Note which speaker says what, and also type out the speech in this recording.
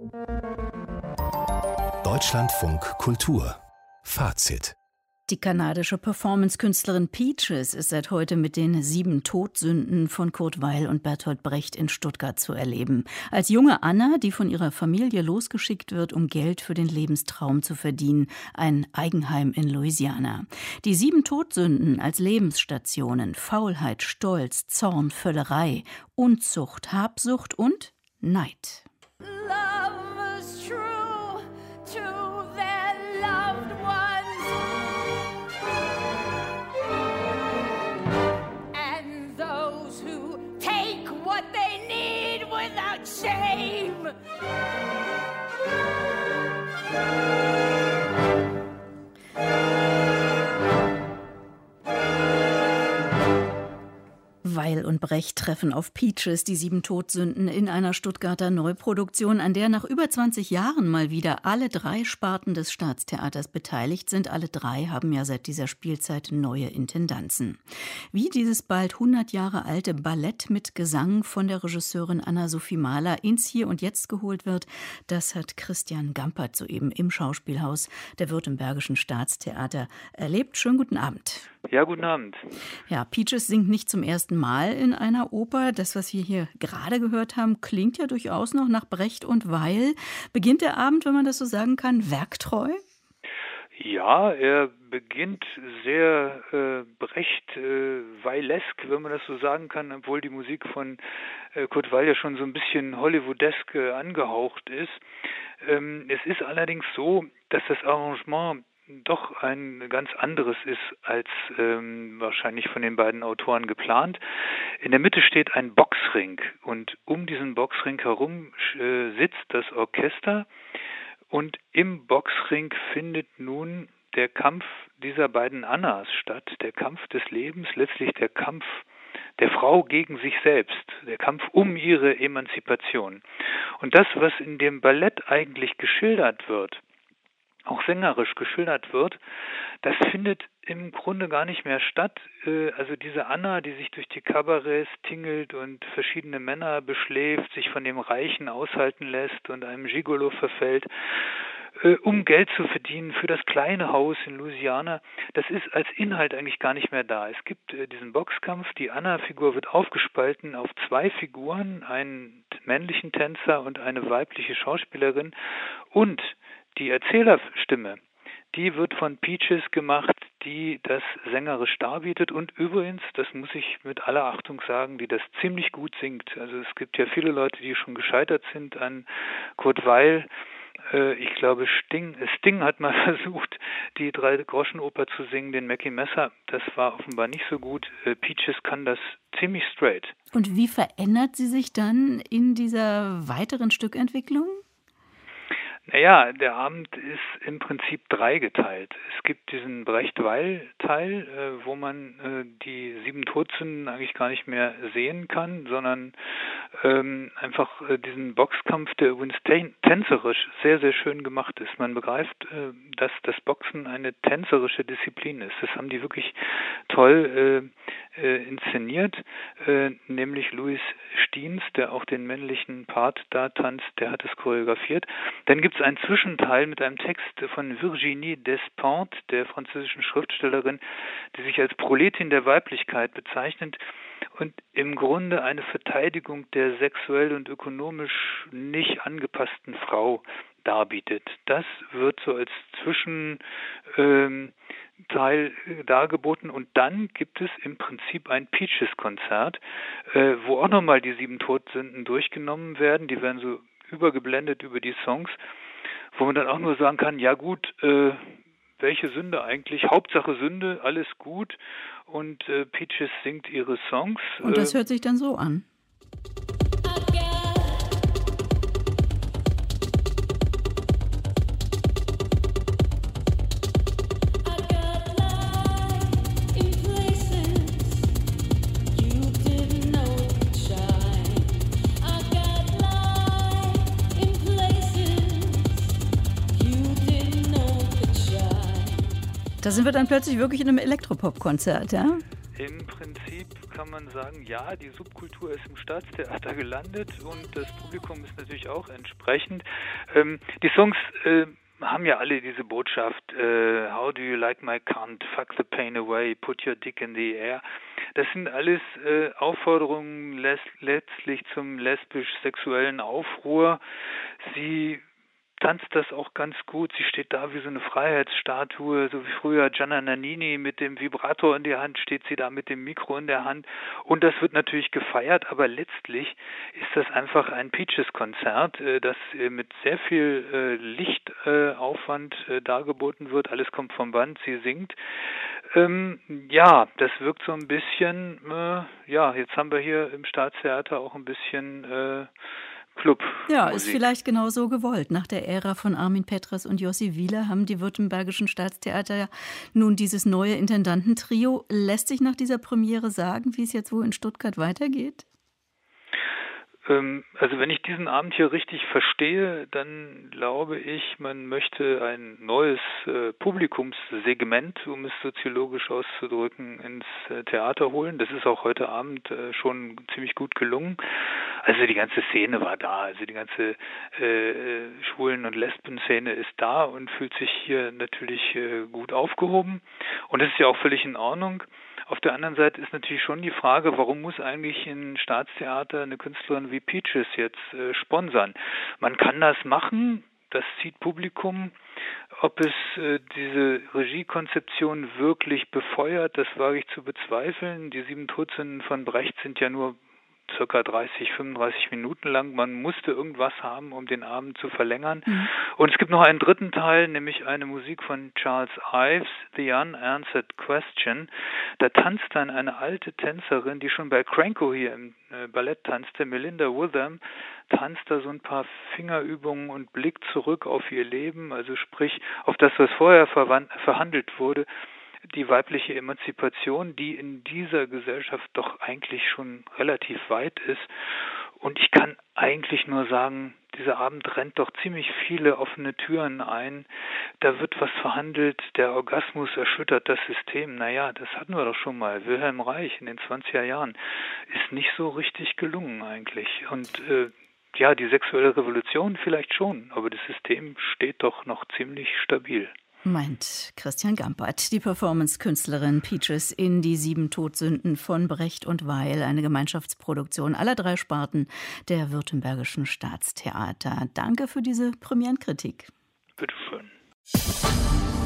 Speaker 1: Deutschlandfunk Kultur Fazit.
Speaker 2: Die kanadische Performance-Künstlerin Peaches ist seit heute mit den 7 Todsünden von Kurt Weill und Bertolt Brecht in Stuttgart zu erleben. Als junge Anna, die von ihrer Familie losgeschickt wird, um Geld für den Lebenstraum zu verdienen, ein Eigenheim in Louisiana. Die 7 Todsünden als Lebensstationen: Faulheit, Stolz, Zorn, Völlerei, Unzucht, Habsucht und Neid.
Speaker 3: Love is true to their loved ones, and those who take what they need without shame.
Speaker 2: Weill und Brecht treffen auf Peaches, die 7 Todsünden, in einer Stuttgarter Neuproduktion, an der nach über 20 Jahren mal wieder alle 3 Sparten des Staatstheaters beteiligt sind. Alle 3 haben ja seit dieser Spielzeit neue Intendanzen. Wie dieses bald 100 Jahre alte Ballett mit Gesang von der Regisseurin Anna-Sophie Mahler ins Hier und Jetzt geholt wird, das hat Christian Gampert soeben im Schauspielhaus der Württembergischen Staatstheater erlebt. Schönen guten Abend.
Speaker 4: Ja, guten Abend.
Speaker 2: Ja, Peaches singt nicht zum ersten Mal in einer Oper. Das, was wir hier gerade gehört haben, klingt ja durchaus noch nach Brecht und Weill. Beginnt der Abend, wenn man das so sagen kann, werktreu?
Speaker 4: Ja, er beginnt sehr Brecht-Weilesk, wenn man das so sagen kann, obwohl die Musik von Kurt Weill ja schon so ein bisschen Hollywoodesk angehaucht ist. Es ist allerdings so, dass das Arrangement doch ein ganz anderes ist als wahrscheinlich von den beiden Autoren geplant. In der Mitte steht ein Boxring und um diesen Boxring herum sitzt das Orchester und im Boxring findet nun der Kampf dieser beiden Annas statt, der Kampf des Lebens, letztlich der Kampf der Frau gegen sich selbst, der Kampf um ihre Emanzipation. Und das, was in dem Ballett eigentlich geschildert wird, auch sängerisch geschildert wird, das findet im Grunde gar nicht mehr statt. Also diese Anna, die sich durch die Kabarets tingelt und verschiedene Männer beschläft, sich von dem Reichen aushalten lässt und einem Gigolo verfällt, um Geld zu verdienen für das kleine Haus in Louisiana, das ist als Inhalt eigentlich gar nicht mehr da. Es gibt diesen Boxkampf, die Anna-Figur wird aufgespalten auf 2 Figuren, einen männlichen Tänzer und eine weibliche Schauspielerin, und die Erzählerstimme, die wird von Peaches gemacht, die das sängerisch darbietet und übrigens, das muss ich mit aller Achtung sagen, die das ziemlich gut singt. Also es gibt ja viele Leute, die schon gescheitert sind an Kurt Weill. Ich glaube, Sting hat mal versucht, die 3-Groschen-Oper zu singen, den Mackie Messer. Das war offenbar nicht so gut. Peaches kann das ziemlich straight.
Speaker 2: Und wie verändert sie sich dann in dieser weiteren Stückentwicklung?
Speaker 4: Naja, der Abend ist im Prinzip 3 geteilt. Es gibt diesen Brecht-Weill-Teil, wo man die 7 Todsünden eigentlich gar nicht mehr sehen kann, sondern einfach diesen Boxkampf, der übrigens tänzerisch sehr, sehr schön gemacht ist. Man begreift, dass das Boxen eine tänzerische Disziplin ist. Das haben die wirklich toll inszeniert, nämlich Louis Stiens, der auch den männlichen Part da tanzt, der hat es choreografiert. Dann gibt es einen Zwischenteil mit einem Text von Virginie Despentes, der französischen Schriftstellerin, die sich als Proletin der Weiblichkeit bezeichnet und im Grunde eine Verteidigung der sexuell und ökonomisch nicht angepassten Frau darbietet. Das wird so als Zwischenteil dargeboten und dann gibt es im Prinzip ein Peaches-Konzert, wo auch nochmal die 7 Todsünden durchgenommen werden. Die werden so übergeblendet über die Songs, wo man dann auch nur sagen kann, ja gut, welche Sünde eigentlich? Hauptsache Sünde, alles gut. Und Peaches singt ihre Songs.
Speaker 2: Und das hört sich dann so an. Da sind wir dann plötzlich wirklich in einem Elektropop-Konzert, ja?
Speaker 4: Im Prinzip kann man sagen, ja, die Subkultur ist im Staatstheater gelandet und das Publikum ist natürlich auch entsprechend. Die Songs haben ja alle diese Botschaft, how do you like my cunt, fuck the pain away, put your dick in the air. Das sind alles Aufforderungen letztlich zum lesbisch-sexuellen Aufruhr. Sie tanzt das auch ganz gut. Sie steht da wie so eine Freiheitsstatue, so wie früher Gianna Nannini mit dem Vibrator in der Hand, steht sie da mit dem Mikro in der Hand. Und das wird natürlich gefeiert, aber letztlich ist das einfach ein Peaches-Konzert, das mit sehr viel Lichtaufwand dargeboten wird. Alles kommt vom Band, sie singt. Ja, das wirkt so ein bisschen, jetzt haben wir hier im Staatstheater auch ein bisschen Club.
Speaker 2: Ja, ist vielleicht genau so gewollt. Nach der Ära von Armin Petras und Josi Wieler haben die württembergischen Staatstheater ja nun dieses neue Intendantentrio. Lässt sich nach dieser Premiere sagen, wie es jetzt wohl in Stuttgart weitergeht?
Speaker 4: Also wenn ich diesen Abend hier richtig verstehe, dann glaube ich, man möchte ein neues Publikumssegment, um es soziologisch auszudrücken, ins Theater holen. Das ist auch heute Abend schon ziemlich gut gelungen. Also die ganze Szene war da, also die ganze Schwulen- und Lesben-Szene ist da und fühlt sich hier natürlich gut aufgehoben. Und das ist ja auch völlig in Ordnung. Auf der anderen Seite ist natürlich schon die Frage, warum muss eigentlich ein Staatstheater eine Künstlerin wie Peaches jetzt sponsern? Man kann das machen, das zieht Publikum. Ob es diese Regiekonzeption wirklich befeuert, das wage ich zu bezweifeln. Die 7 Todsünden von Brecht sind ja nur circa 30, 35 Minuten lang. Man musste irgendwas haben, um den Abend zu verlängern. Und es gibt noch einen dritten Teil, nämlich eine Musik von Charles Ives, The Unanswered Question. Da tanzt dann eine alte Tänzerin, die schon bei Cranko hier im Ballett tanzte, Melinda Witham, tanzt da so ein paar Fingerübungen und blickt zurück auf ihr Leben, also sprich auf das, was vorher verhandelt wurde, die weibliche Emanzipation, die in dieser Gesellschaft doch eigentlich schon relativ weit ist. Und ich kann eigentlich nur sagen, dieser Abend rennt doch ziemlich viele offene Türen ein. Da wird was verhandelt, der Orgasmus erschüttert das System. Naja, das hatten wir doch schon mal. Wilhelm Reich in den 20er Jahren ist nicht so richtig gelungen eigentlich. Und die sexuelle Revolution vielleicht schon, aber das System steht doch noch ziemlich stabil.
Speaker 2: Meint Christian Gampert, die Performance-Künstlerin Peaches in die 7 Todsünden von Brecht und Weil, eine Gemeinschaftsproduktion aller 3 Sparten der Württembergischen Staatstheater. Danke für diese Premierenkritik.
Speaker 4: Bitteschön.